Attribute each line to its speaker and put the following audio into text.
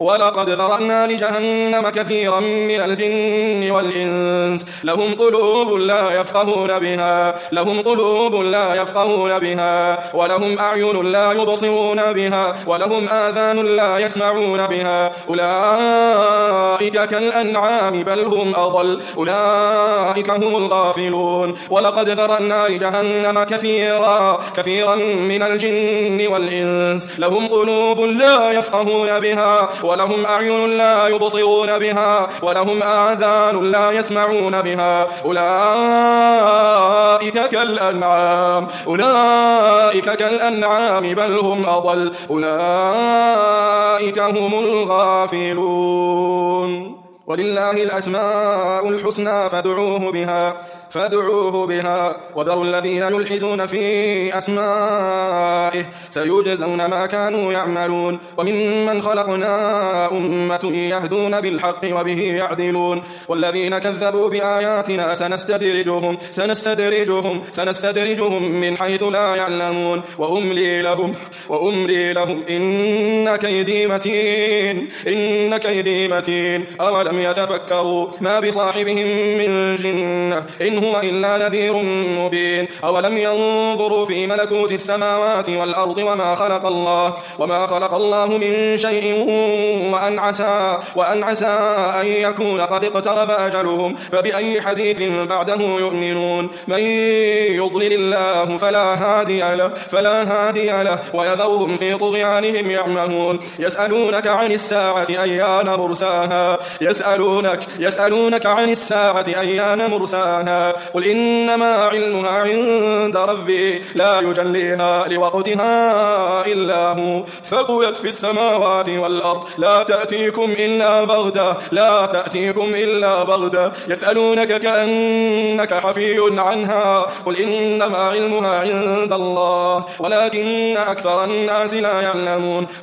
Speaker 1: ولقد ذرأنا لجهنم كثيرا من الجن والإنس لهم قلوب لا يفقهون بها ولهم أعين لا يبصرون بها ولهم آذان لا يسمعون بها أولئك كالأنعام بل هم أضل أولئك هم الغافلون ولقد ذرأنا لجهنم كثيرا من الجن والإنس لهم قلوب لا يفقهون بها ولهم أعين لا يبصرون بها ولهم آذان لا يسمعون بها أولئك كالأنعام بل هم أضل أولئك هم الغافلون ولله الأسماء الحسنى فادعوه بها وذروا الذين يلحدون في أسمائه سيجزون ما كانوا يعملون وممن خلقنا أمة يهدون بالحق وبه يعدلون والذين كذبوا بآياتنا سنستدرجهم من حيث لا يعلمون وأملي لهم إن كيدي متين أولم يتفكروا ما بصاحبهم من جنة إن هو إلا نذير مبين أولم ينظروا في ملكوت السماوات والأرض وما خلق الله من شيء وأن عسى أن يكون قد اقترب أجلهم فبأي حديث بعده يؤمنون من يضلل الله فلا هادي له ويذرهم في طغيانهم يعمهون يسألونك عن الساعة أيان مرساها قل إنما علمها عند ربي لا يجليها لوقتها إلا هو ثقلت في السماوات والأرض لا تأتيكم إلا بغدة يسألونك كأنك حفي عنها قل إنما علمها عند الله ولكن أكثر الناس لا يعلمون